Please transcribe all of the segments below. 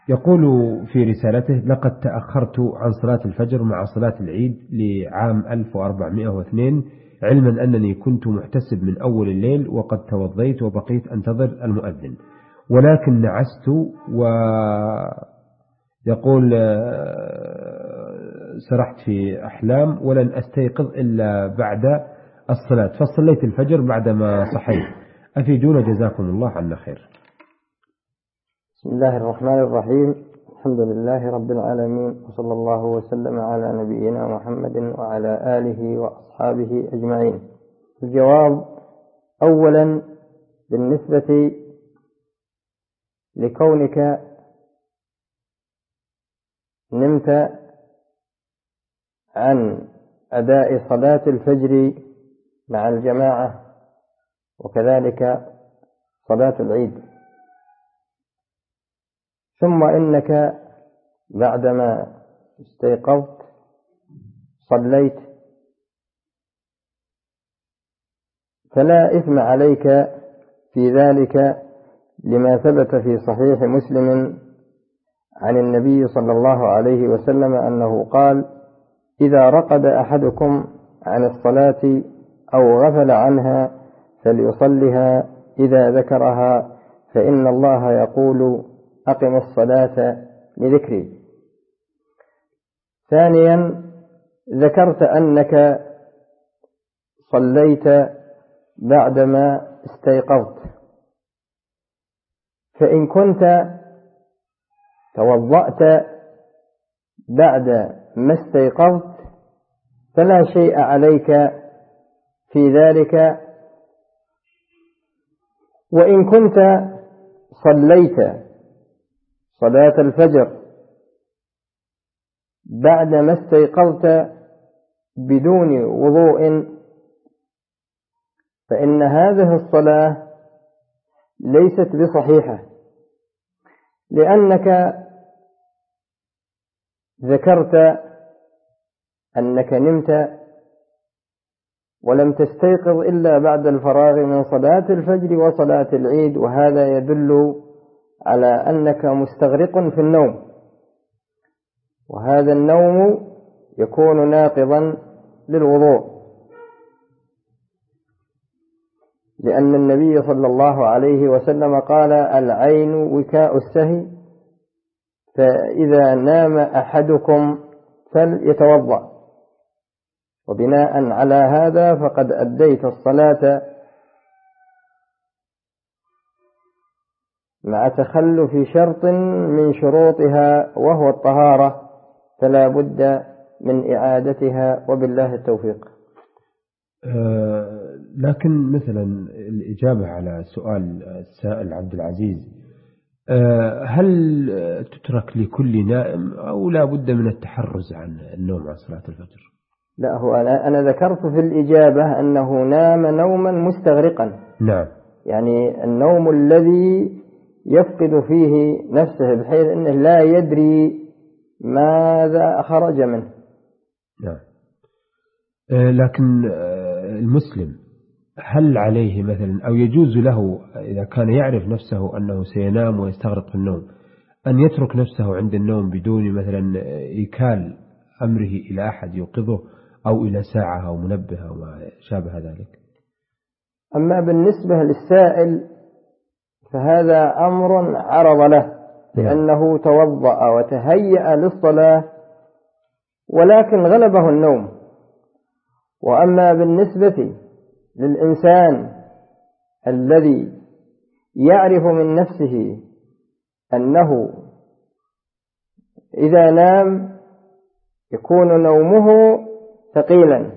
يقول في رسالته: لقد تأخرت عن صلاة الفجر مع صلاة العيد لعام 1402، علما أنني كنت محتسب من أول الليل وقد توضيت وبقيت أنتظر المؤذن، ولكن نعست. ويقول سرحت في أحلام ولن أستيقظ إلا بعد الصلاة، فصليت الفجر بعدما صحيت، أفيدونا جزاكم الله عنا خير. بسم الله الرحمن الرحيم. الحمد لله رب العالمين، وصلى الله وسلم على نبينا محمد وعلى آله وأصحابه أجمعين. الجواب: أولا، بالنسبة لكونك نمت عن أداء صلاة الفجر مع الجماعة وكذلك صلاة العيد، ثم إنك بعدما استيقظت صليت، فلا إثم عليك في ذلك، لما ثبت في صحيح مسلم عن النبي صلى الله عليه وسلم أنه قال: إذا رقد أحدكم عن الصلاة أو غفل عنها فليصلها إذا ذكرها، فإن الله يقول: أقم الصلاة لذكري. ثانيا، ذكرت أنك صليت بعدما استيقظت، فإن كنت توضأت بعد ما استيقظت فلا شيء عليك في ذلك، وإن كنت صليت صلاة الفجر بعد ما استيقظت بدون وضوء فإن هذه الصلاة ليست بصحيحة، لأنك ذكرت أنك نمت ولم تستيقظ إلا بعد الفراغ من صلاة الفجر وصلاة العيد، وهذا يدل على أنك مستغرق في النوم، وهذا النوم يكون ناقضا للوضوء، لأن النبي صلى الله عليه وسلم قال: العين وكاء السهي، فإذا نام أحدكم فليتوضأ. وبناء على هذا فقد أديت الصلاة مع تخلف شرط من شروطها وهو الطهارة، فلا بد من إعادتها، وبالله التوفيق. لكن مثلا الإجابة على سؤال السائل عبد العزيز، هل تترك لكل نائم أو لا بد من التحرز عن النوم عن صلاة الفجر؟ لا، هو أنا ذكرت في الإجابة أنه نام نوما مستغرقا. نعم، يعني النوم الذي يفقد فيه نفسه بحيث أنه لا يدري ماذا خرج منه. نعم. لكن المسلم هل عليه مثلا أو يجوز له إذا كان يعرف نفسه أنه سينام ويستغرق في النوم أن يترك نفسه عند النوم بدون مثلا إيكال أمره إلى أحد يوقظه أو إلى ساعة أو منبه أو ما شابه ذلك؟ أما بالنسبة للسائل فهذا أمر عرض له، لأنه توضأ وتهيأ للصلاة ولكن غلبه النوم. وأما بالنسبة للإنسان الذي يعرف من نفسه أنه إذا نام يكون نومه ثقيلا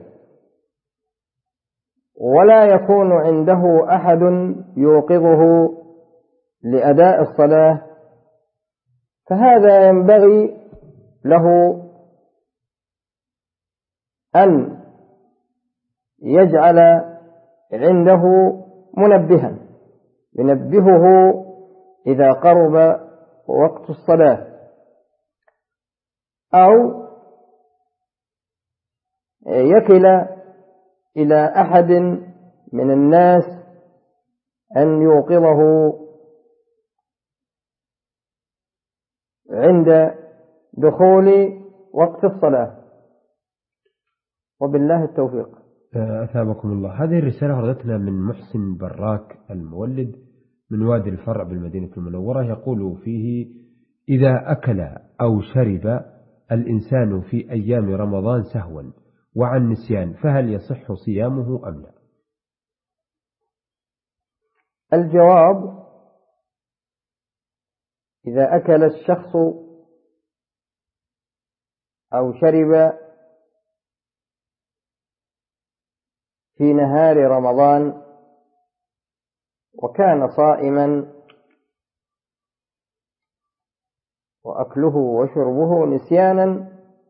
ولا يكون عنده أحد يوقظه لأداء الصلاة، فهذا ينبغي له أن يجعل عنده منبها ينبهه إذا قرب وقت الصلاة، أو يكل إلى أحد من الناس أن يوقظه عند دخول وقت الصلاة. وبالله التوفيق. أثابكم الله. هذه الرسالة وردتنا من محسن براك المولد من وادي الفرع بالمدينة المنورة، يقول فيه: إذا أكل أو شرب الإنسان في أيام رمضان سهوا وعن نسيان فهل يصح صيامه أم لا؟ الجواب: إذا أكل الشخص أو شرب في نهار رمضان وكان صائما وأكله وشربه نسيانا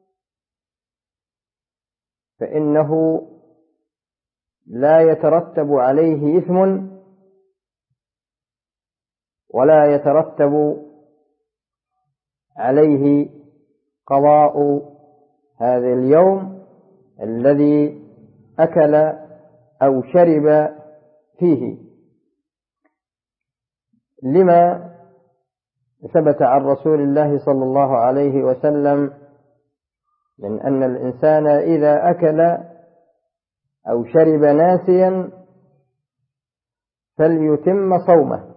فإنه لا يترتب عليه إثم ولا يترتب عليه قضاء هذا اليوم الذي أكل أو شرب فيه، لما ثبت عن رسول الله صلى الله عليه وسلم من أن الإنسان إذا أكل أو شرب ناسيا فليتم صومه.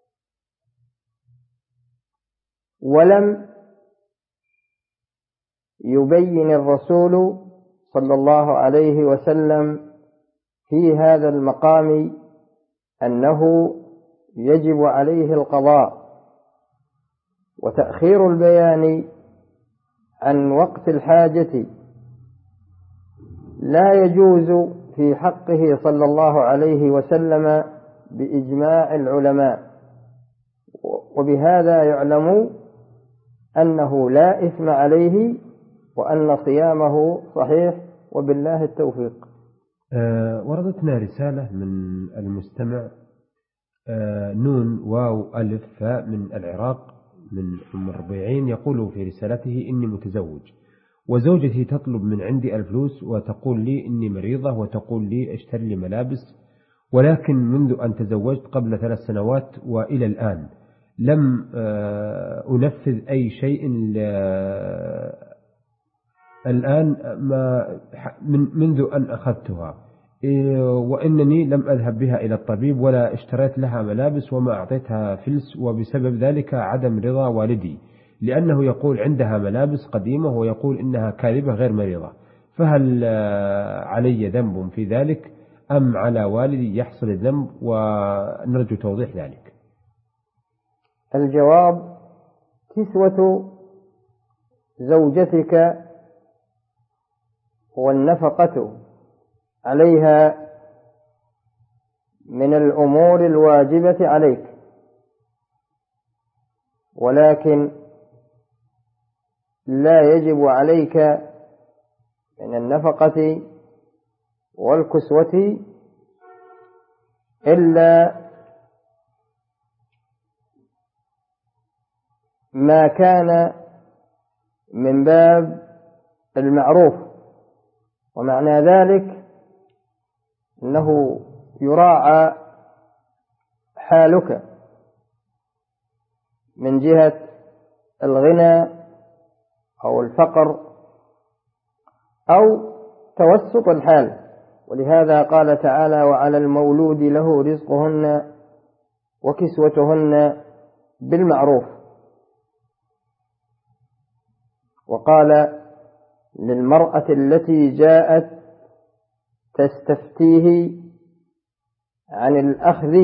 ولم يبين الرسول صلى الله عليه وسلم في هذا المقام أنه يجب عليه القضاء، وتأخير البيان عن وقت الحاجة لا يجوز في حقه صلى الله عليه وسلم بإجماع العلماء، وبهذا يعلم أنه لا إثم عليه وأن صيامه صحيح. وبالله التوفيق. وردتنا رسالة من المستمع نون واو ألف فاء من العراق من أم الربيعين، يقول في رسالته: إني متزوج وزوجتي تطلب من عندي الفلوس وتقول لي إني مريضة وتقول لي اشتري لي ملابس، ولكن منذ أن تزوجت قبل 3 سنوات وإلى الآن لم أنفذ أي شيء الآن منذ أن أخذتها، وإنني لم أذهب بها إلى الطبيب ولا اشتريت لها ملابس وما أعطيتها فلس، وبسبب ذلك عدم رضا والدي لأنه يقول عندها ملابس قديمة ويقول إنها كاذبة غير مريضة، فهل علي ذنب في ذلك أم على والدي يحصل الذنب؟ ونرجو توضيح ذلك. الجواب: كسوة زوجتك والنفقة عليها من الأمور الواجبة عليك، ولكن لا يجب عليك من النفقة والكسوة إلا ما كان من باب المعروف، ومعنى ذلك أنه يراعى حالك من جهة الغنى أو الفقر أو توسط الحال. ولهذا قال تعالى: وعلى المولود له رزقهن وكسوتهن بالمعروف. وقال للمرأة التي جاءت تستفتيه عن الأخذ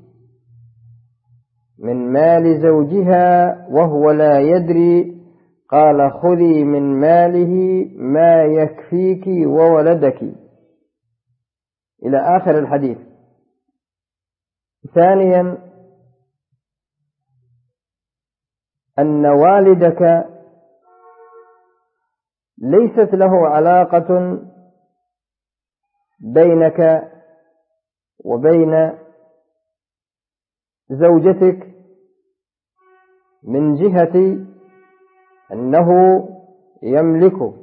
من مال زوجها وهو لا يدري، قال: خذي من ماله ما يكفيك وولدك، إلى آخر الحديث. ثانيا، أن والدك ليست له علاقة بينك وبين زوجتك من جهة أنه يملك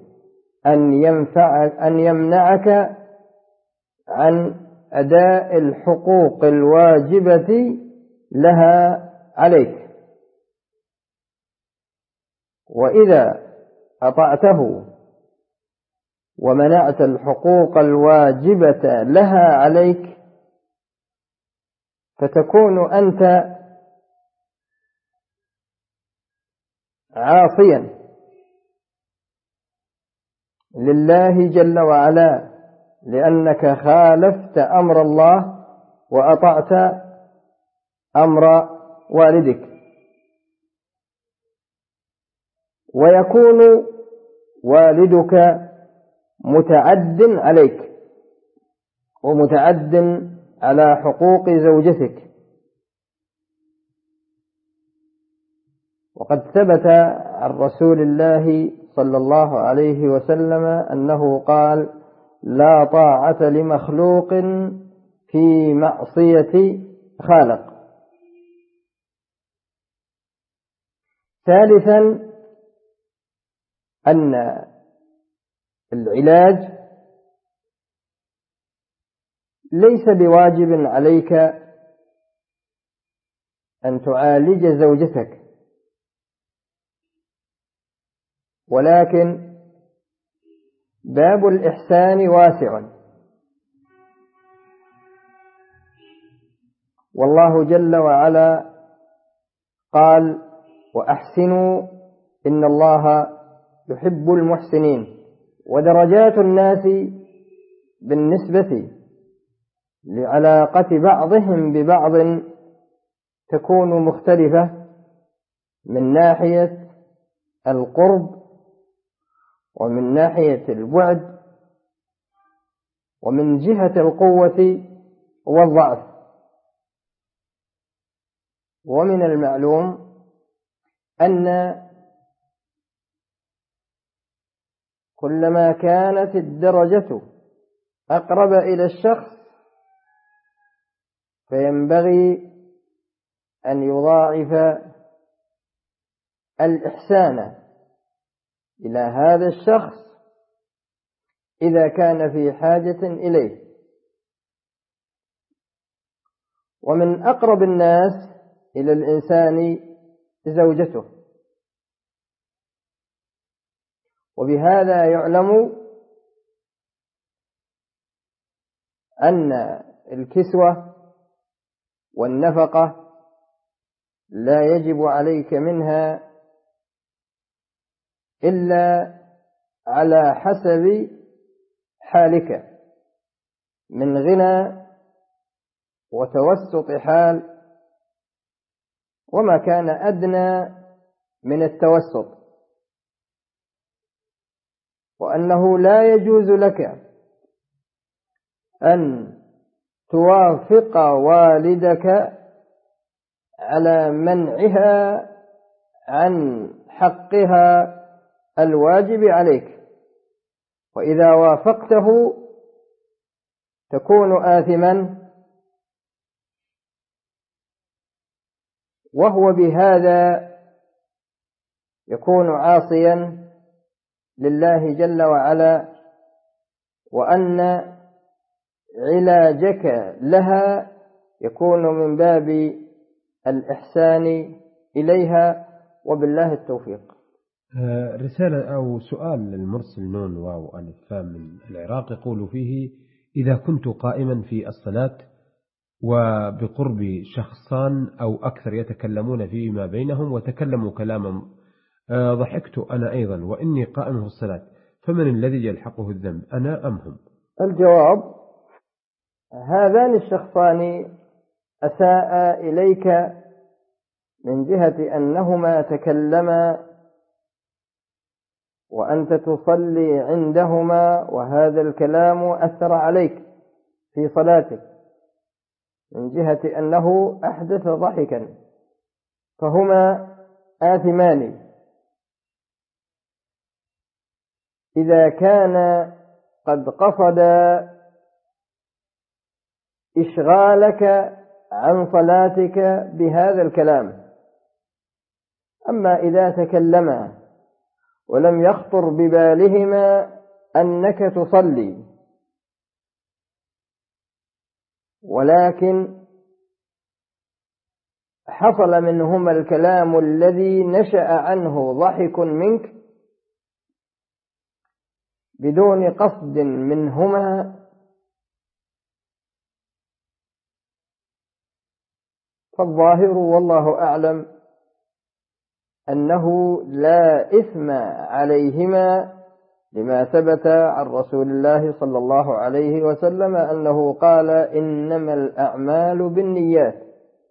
أن يمنعك عن أداء الحقوق الواجبة لها عليك. وإذا أطعته ومنعت الحقوق الواجبة لها عليك فتكون أنت عاصيا لله جل وعلا، لأنك خالفت أمر الله وأطعت أمر والدك. ويكون والدك متعد عليك ومتعد على حقوق زوجتك. وقد ثبت عن رسول الله صلى الله عليه وسلم أنه قال: لا طاعة لمخلوق في معصية خالق. ثالثا، أن العلاج ليس بواجب عليك أن تعالج زوجتك، ولكن باب الإحسان واسع، والله جل وعلا قال: وأحسنوا إن الله يحب المحسنين. ودرجات الناس بالنسبة لعلاقة بعضهم ببعض تكون مختلفة من ناحية القرب ومن ناحية البعد ومن جهة القوة والضعف. ومن المعلوم أن كلما كانت الدرجة أقرب إلى الشخص فينبغي أن يضاعف الإحسان إلى هذا الشخص إذا كان في حاجة إليه. ومن أقرب الناس إلى الإنسان زوجته، وبهذا يعلم أن الكسوة والنفقة لا يجب عليك منها إلا على حسب حالك من غنى وتوسط حال، وما كان أدنى من التوسط. وأنه لا يجوز لك أن توافق والدك على منعها عن حقها الواجب عليك، وإذا وافقته تكون آثما، وهو بهذا يكون عاصيا لله جل وعلا، وأن علاجك لها يكون من باب الإحسان إليها، وبالله التوفيق. رسالة أو سؤال للمرسل نون واو ألف فام من العراق، يقول فيه: إذا كنت قائما في الصلاة وبقرب شخصان أو أكثر يتكلمون فيما بينهم وتكلموا كلاما، ضحكت أنا أيضا وإني قائم في الصلاة، فمن الذي يلحقه الذنب، أنا أم هم؟ الجواب: هذان الشخصان أساء إليك من جهة أنهما تكلما وأنت تصلي عندهما، وهذا الكلام أثر عليك في صلاتك من جهة أنه أحدث ضحكا، فهما آثمان. إذا كان قد قصد إشغالك عن صلاتك بهذا الكلام. أما إذا تكلما ولم يخطر ببالهما أنك تصلي، ولكن حصل منهما الكلام الذي نشأ عنه ضحك منك بدون قصد منهما، فالظاهر والله أعلم أنه لا إثم عليهما، لما ثبت عن رسول الله صلى الله عليه وسلم أنه قال: إنما الأعمال بالنيات.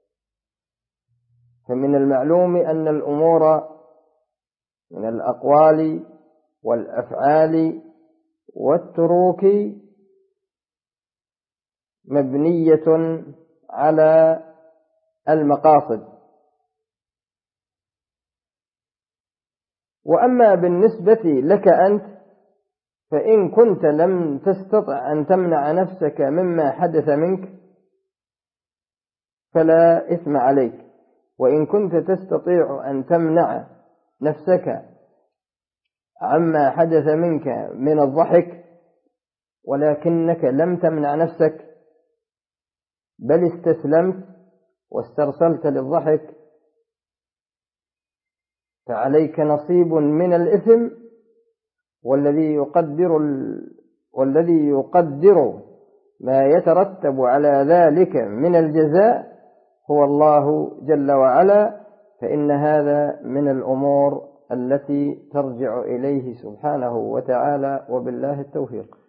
فمن المعلوم أن الأمور من الأقوال والأفعال والتروك مبنية على المقاصد. وأما بالنسبة لك أنت، فإن كنت لم تستطع أن تمنع نفسك مما حدث منك فلا إثم عليك، وإن كنت تستطيع أن تمنع نفسك عما حدث منك من الضحك ولكنك لم تمنع نفسك بل استسلمت واسترسلت للضحك، فعليك نصيب من الإثم، والذي يقدر ما يترتب على ذلك من الجزاء هو الله جل وعلا، فإن هذا من الأمور التي ترجع إليه سبحانه وتعالى، وبالله التوفيق.